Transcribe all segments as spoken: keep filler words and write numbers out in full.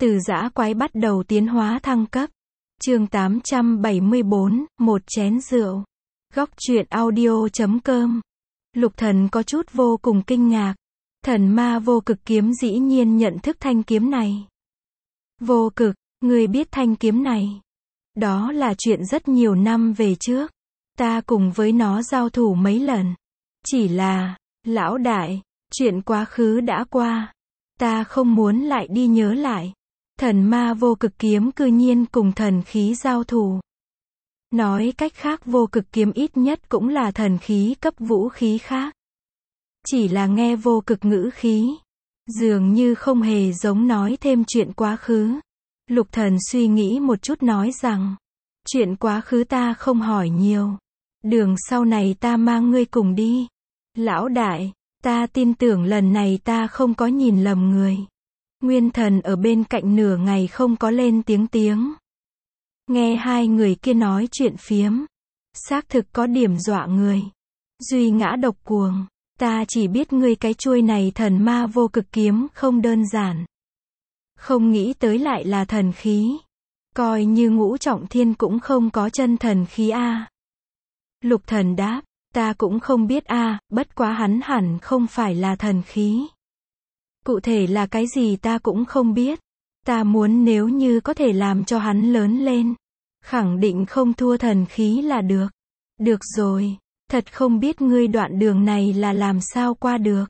Từ dã quái bắt đầu tiến hóa thăng cấp. Chương tám trăm bảy mươi bốn, một chén rượu. Góc truyện audio chấm com. Lục Thần có chút vô cùng kinh ngạc. Thần ma vô cực kiếm dĩ nhiên nhận thức thanh kiếm này. Vô cực, ngươi biết thanh kiếm này? Đó là chuyện rất nhiều năm về trước. Ta cùng với nó giao thủ mấy lần. Chỉ là, lão đại, chuyện quá khứ đã qua. Ta không muốn lại đi nhớ lại. Thần ma vô cực kiếm cư nhiên cùng thần khí giao thủ. Nói cách khác vô cực kiếm ít nhất cũng là thần khí cấp vũ khí khác. Chỉ là nghe vô cực ngữ khí. Dường như không hề giống nói thêm chuyện quá khứ. Lục Thần suy nghĩ một chút nói rằng. Chuyện quá khứ ta không hỏi nhiều. Đường sau này ta mang ngươi cùng đi. Lão đại, ta tin tưởng lần này ta không có nhìn lầm người. Nguyên Thần ở bên cạnh nửa ngày không có lên tiếng tiếng. Nghe hai người kia nói chuyện phiếm. Xác thực có điểm dọa người. Duy ngã độc cuồng. Ta chỉ biết ngươi cái chuôi này thần ma vô cực kiếm không đơn giản. Không nghĩ tới lại là thần khí. Coi như Ngũ Trọng Thiên cũng không có chân thần khí a. Lục Thần đáp, ta cũng không biết a, bất quá hắn hẳn không phải là thần khí. Cụ thể là cái gì ta cũng không biết. Ta muốn nếu như có thể làm cho hắn lớn lên, khẳng định không thua thần khí là được. Được rồi, thật không biết ngươi đoạn đường này là làm sao qua được.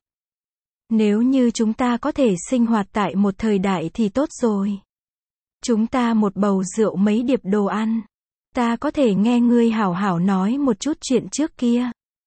Nếu như chúng ta có thể sinh hoạt tại một thời đại thì tốt rồi. Chúng ta một bầu rượu mấy điệp đồ ăn. Ta có thể nghe ngươi hảo hảo nói một chút chuyện trước kia.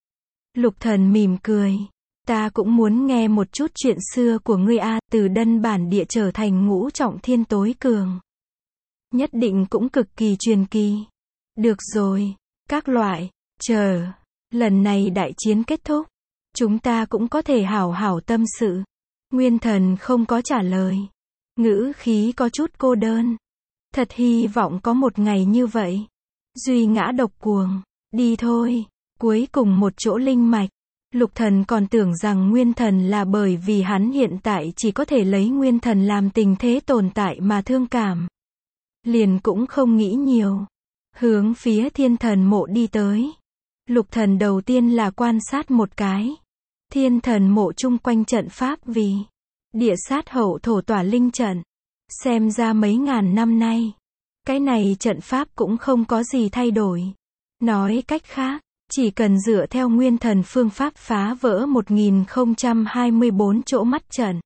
Lục Thần mỉm cười. Ta cũng muốn nghe một chút chuyện xưa của ngươi a, từ Đân bản địa trở thành Ngũ Trọng Thiên tối cường. Nhất định cũng cực kỳ truyền kỳ. Được rồi, các loại, chờ, lần này đại chiến kết thúc, chúng ta cũng có thể hảo hảo tâm sự. Nguyên Thần không có trả lời. Ngữ khí có chút cô đơn. Thật hy vọng có một ngày như vậy. Duy ngã độc cuồng. Đi thôi. Cuối cùng một chỗ linh mạch. Lục Thần còn tưởng rằng Nguyên Thần là bởi vì hắn hiện tại chỉ có thể lấy Nguyên Thần làm tình thế tồn tại mà thương cảm. Liền cũng không nghĩ nhiều. Hướng phía Thiên Thần mộ đi tới. Lục Thần đầu tiên là quan sát một cái. Thiên Thần mộ chung quanh trận pháp vì địa sát hậu thổ tỏa linh trận. Xem ra mấy ngàn năm nay, cái này trận pháp cũng không có gì thay đổi. Nói cách khác, chỉ cần dựa theo Nguyên Thần phương pháp phá vỡ một nghìn không trăm hai mươi bốn chỗ mắt trận,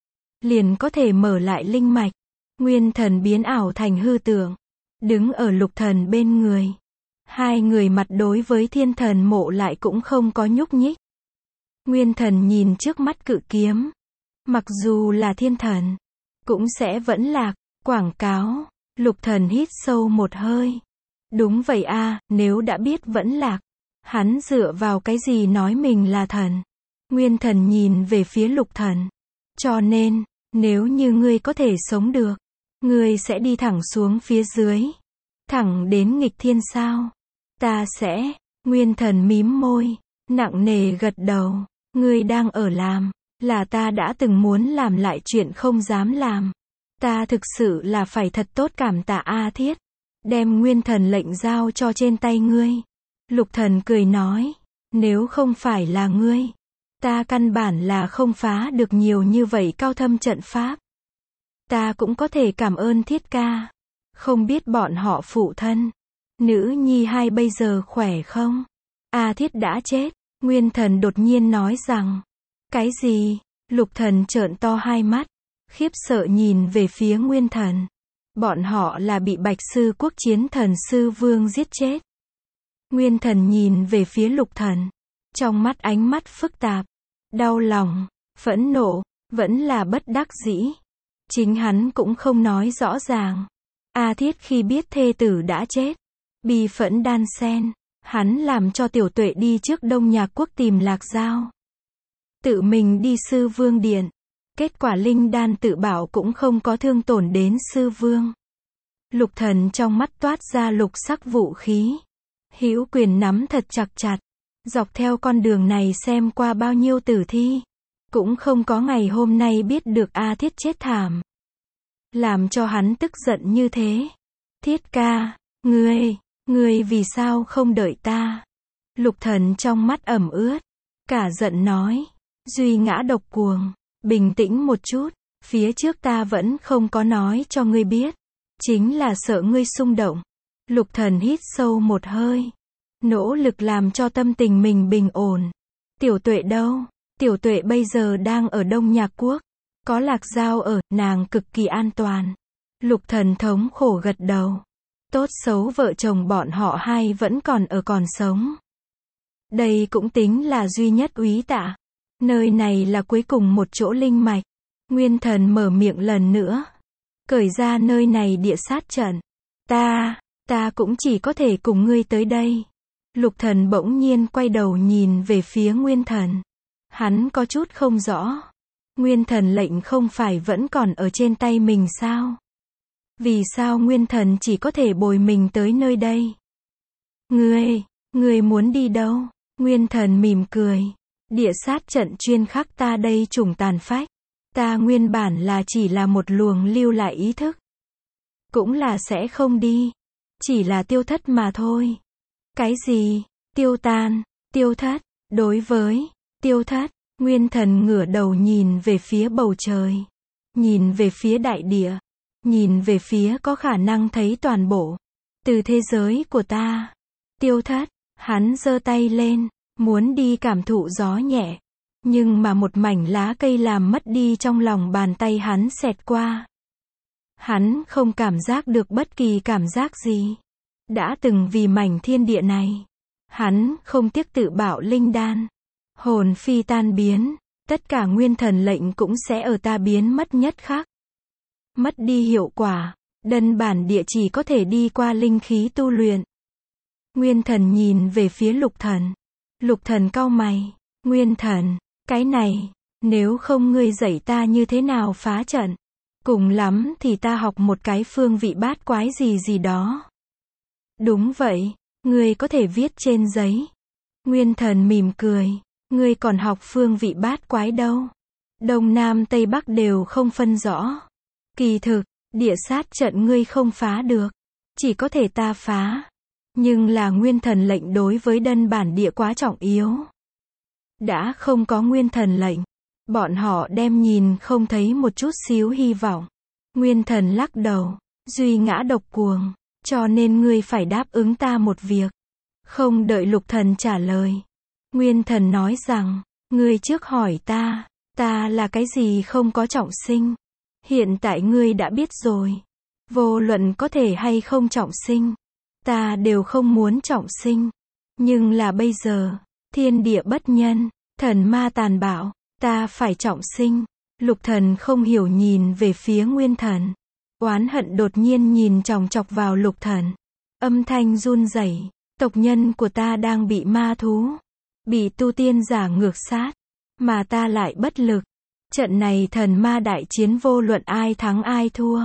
liền có thể mở lại linh mạch. Nguyên Thần biến ảo thành hư tượng, đứng ở Lục Thần bên người. Hai người mặt đối với Thiên Thần mộ lại cũng không có nhúc nhích. Nguyên Thần nhìn trước mắt cự kiếm. Mặc dù là thiên thần, cũng sẽ vẫn lạc. Quảng cáo. Lục Thần hít sâu một hơi. Đúng vậy a, nếu đã biết vẫn lạc, hắn dựa vào cái gì nói mình là thần? Nguyên Thần nhìn về phía Lục Thần. Cho nên, nếu như ngươi có thể sống được, ngươi sẽ đi thẳng xuống phía dưới. Thẳng đến nghịch thiên sao? Ta sẽ. Nguyên Thần mím môi, nặng nề gật đầu. Ngươi đang ở làm, là ta đã từng muốn làm lại chuyện không dám làm. Ta thực sự là phải thật tốt cảm tạ A Thiết. Đem Nguyên Thần lệnh giao cho trên tay ngươi. Lục Thần cười nói. Nếu không phải là ngươi, ta căn bản là không phá được nhiều như vậy cao thâm trận pháp. Ta cũng có thể cảm ơn Thiết ca. Không biết bọn họ phụ thân, nữ nhi hai bây giờ khỏe không? A Thiết đã chết. Nguyên Thần đột nhiên nói rằng. Cái gì? Lục Thần trợn to hai mắt. Khiếp sợ nhìn về phía Nguyên Thần. Bọn họ là bị Bạch Sư Quốc Chiến Thần Sư Vương giết chết. Nguyên Thần nhìn về phía Lục Thần. Trong mắt ánh mắt phức tạp. Đau lòng, phẫn nộ, vẫn là bất đắc dĩ. Chính hắn cũng không nói rõ ràng. A Thiết khi biết thê tử đã chết, bi phẫn đan sen. Hắn làm cho Tiểu Tuệ đi trước Đông Nhạc Quốc tìm Lạc Dao. Tự mình đi Sư Vương Điện. Kết quả linh đan tự bảo cũng không có thương tổn đến Sư Vương. Lục Thần trong mắt toát ra lục sắc vũ khí. Hữu quyền nắm thật chặt chặt. Dọc theo con đường này xem qua bao nhiêu tử thi. Cũng không có ngày hôm nay biết được A Thiết chết thảm. làm cho hắn tức giận như thế. Thiết ca, ngươi, ngươi vì sao không đợi ta? Lục Thần trong mắt ẩm ướt, cả giận nói, Duy Ngã độc cuồng, bình tĩnh một chút, phía trước ta vẫn không có nói cho ngươi biết, chính là sợ ngươi xung động. Lục Thần hít sâu một hơi, nỗ lực làm cho tâm tình mình bình ổn. Tiểu Tuệ đâu? Tiểu Tuệ bây giờ đang ở Đông Nhạc Quốc, có Lạc Giao ở, nàng cực kỳ an toàn. Lục Thần thống khổ gật đầu. Tốt xấu vợ chồng bọn họ hai vẫn còn ở còn sống. Đây cũng tính là duy nhất úy tạ. Nơi này là cuối cùng một chỗ linh mạch. Nguyên Thần mở miệng lần nữa. Cởi ra nơi này địa sát trận. Ta, ta cũng chỉ có thể cùng ngươi tới đây. Lục Thần bỗng nhiên quay đầu nhìn về phía Nguyên Thần. Hắn có chút không rõ. Nguyên Thần lệnh không phải vẫn còn ở trên tay mình sao? Vì sao Nguyên Thần chỉ có thể bồi mình tới nơi đây? Ngươi, ngươi muốn đi đâu? Nguyên Thần mỉm cười. Địa sát trận chuyên khắc ta đây trùng tàn phách. Ta nguyên bản là chỉ là một luồng lưu lại ý thức. Cũng là sẽ không đi. Chỉ là tiêu thất mà thôi. Cái gì? Tiêu tan, tiêu thất. Đối với tiêu thất, Nguyên Thần ngửa đầu nhìn về phía bầu trời. Nhìn về phía đại địa. Nhìn về phía có khả năng thấy toàn bộ. Từ thế giới của ta. Tiêu thất, hắn giơ tay lên, muốn đi cảm thụ gió nhẹ. Nhưng mà một mảnh lá cây làm mất đi trong lòng bàn tay hắn xẹt qua. Hắn không cảm giác được bất kỳ cảm giác gì. Đã từng vì mảnh thiên địa này. Hắn không tiếc tự bạo linh đan. Hồn phi tan biến. Tất cả Nguyên Thần lệnh cũng sẽ ở ta biến mất nhất khắc. Mất đi hiệu quả. Đơn bản địa chỉ có thể đi qua linh khí tu luyện. Nguyên Thần nhìn về phía Lục Thần. Lục Thần cau mày. Nguyên Thần, cái này, nếu không ngươi dạy ta như thế nào phá trận. Cùng lắm thì ta học một cái phương vị bát quái gì gì đó. Đúng vậy, ngươi có thể viết trên giấy. Nguyên Thần mỉm cười. Ngươi còn học phương vị bát quái đâu. Đông Nam Tây Bắc đều không phân rõ. Kỳ thực, địa sát trận ngươi không phá được. Chỉ có thể ta phá. Nhưng là Nguyên Thần lệnh đối với đơn bản địa quá trọng yếu. Đã không có Nguyên Thần lệnh. Bọn họ đem nhìn không thấy một chút xíu hy vọng. Nguyên Thần lắc đầu. Duy Ngã độc cuồng. Cho nên ngươi phải đáp ứng ta một việc. Không đợi Lục Thần trả lời. Nguyên Thần nói rằng, ngươi trước hỏi ta, ta là cái gì không có trọng sinh. Hiện tại ngươi đã biết rồi. Vô luận có thể hay không trọng sinh. Ta đều không muốn trọng sinh. Nhưng là bây giờ, thiên địa bất nhân, thần ma tàn bạo, ta phải trọng sinh. Lục Thần không hiểu nhìn về phía Nguyên Thần. Oán hận đột nhiên nhìn chòng chọc vào Lục Thần. Âm thanh run rẩy, tộc nhân của ta đang bị ma thú, bị tu tiên giả ngược sát, mà ta lại bất lực. Trận này thần ma đại chiến vô luận ai thắng ai thua.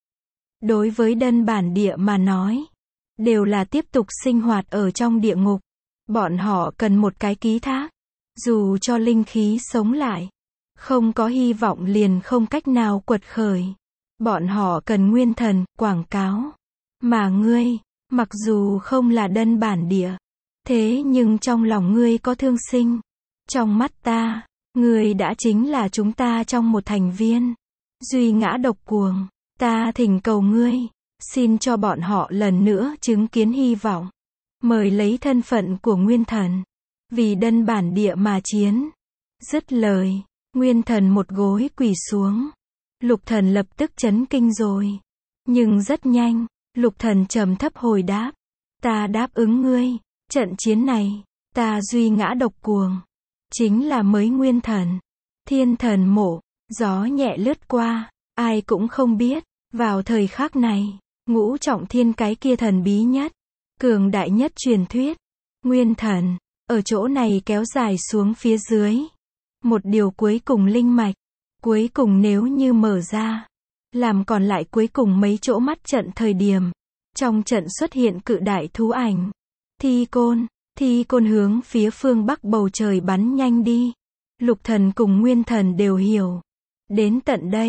Đối với đơn bản địa mà nói, đều là tiếp tục sinh hoạt ở trong địa ngục. Bọn họ cần một cái ký thác. Dù cho linh khí sống lại, không có hy vọng liền không cách nào quật khởi. Bọn họ cần Nguyên Thần, quảng cáo. Mà ngươi, mặc dù không là đơn bản địa, thế nhưng trong lòng ngươi có thương sinh. Trong mắt ta, ngươi đã chính là chúng ta trong một thành viên. Duy Ngã độc cuồng, ta thỉnh cầu ngươi, xin cho bọn họ lần nữa chứng kiến hy vọng. Mời lấy thân phận của Nguyên Thần, vì đơn bản địa mà chiến. Dứt lời, Nguyên Thần một gối quỳ xuống. Lục Thần lập tức chấn kinh rồi. Nhưng rất nhanh, Lục Thần trầm thấp hồi đáp. Ta đáp ứng ngươi, trận chiến này, ta Duy Ngã độc cuồng. Chính là mới Nguyên Thần. Thiên thần mộ, gió nhẹ lướt qua, ai cũng không biết. Vào thời khắc này, ngũ trọng thiên cái kia thần bí nhất, cường đại nhất truyền thuyết, Nguyên Thần, ở chỗ này kéo dài xuống phía dưới. Một điều cuối cùng linh mạch, cuối cùng nếu như mở ra, làm còn lại cuối cùng mấy chỗ mắt trận thời điểm. Trong trận xuất hiện cự đại thú ảnh. Thi côn, thi côn hướng phía phương bắc bầu trời bắn nhanh đi. Lục Thần cùng Nguyên Thần đều hiểu. Đến tận đây,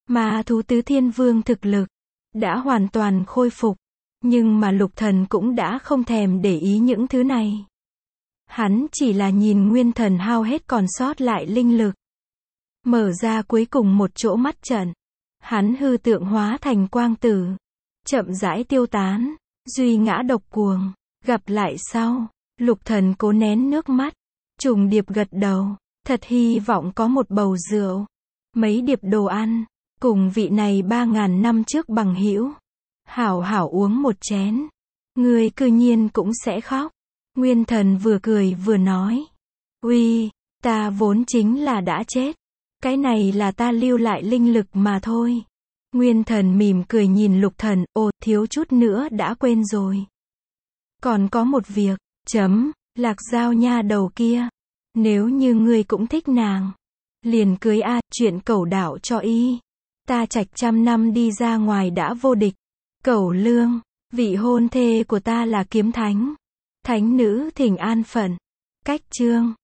Ma thú tứ thiên vương thực lực đã hoàn toàn khôi phục, nhưng mà Lục Thần cũng đã không thèm để ý những thứ này. Hắn chỉ là nhìn nguyên thần hao hết còn sót lại linh lực. Mở ra cuối cùng một chỗ mắt trận. Hắn hư tượng hóa thành quang tử. Chậm rãi tiêu tán. Duy ngã độc cuồng. Gặp lại sau. Lục Thần cố nén nước mắt. Trùng điệp gật đầu. Thật hy vọng có một bầu rượu. Mấy điệp đồ ăn. Cùng vị này ba ngàn năm trước bằng hữu. Hảo hảo uống một chén. Ngươi cư nhiên cũng sẽ khóc. Nguyên thần vừa cười vừa nói. Uy, ta vốn chính là đã chết. Cái này là ta lưu lại linh lực mà thôi. Nguyên thần mỉm cười nhìn Lục Thần, ồ, thiếu chút nữa đã quên rồi. Còn có một việc, chấm, Lạc Giao nha đầu kia. Nếu như ngươi cũng thích nàng, liền cưới a, chuyện cẩu đảo cho y. Ta trạch trăm năm đi ra ngoài đã vô địch. Cẩu lương, vị hôn thê của ta là kiếm thánh. Thánh nữ thỉnh an phận. Cách chương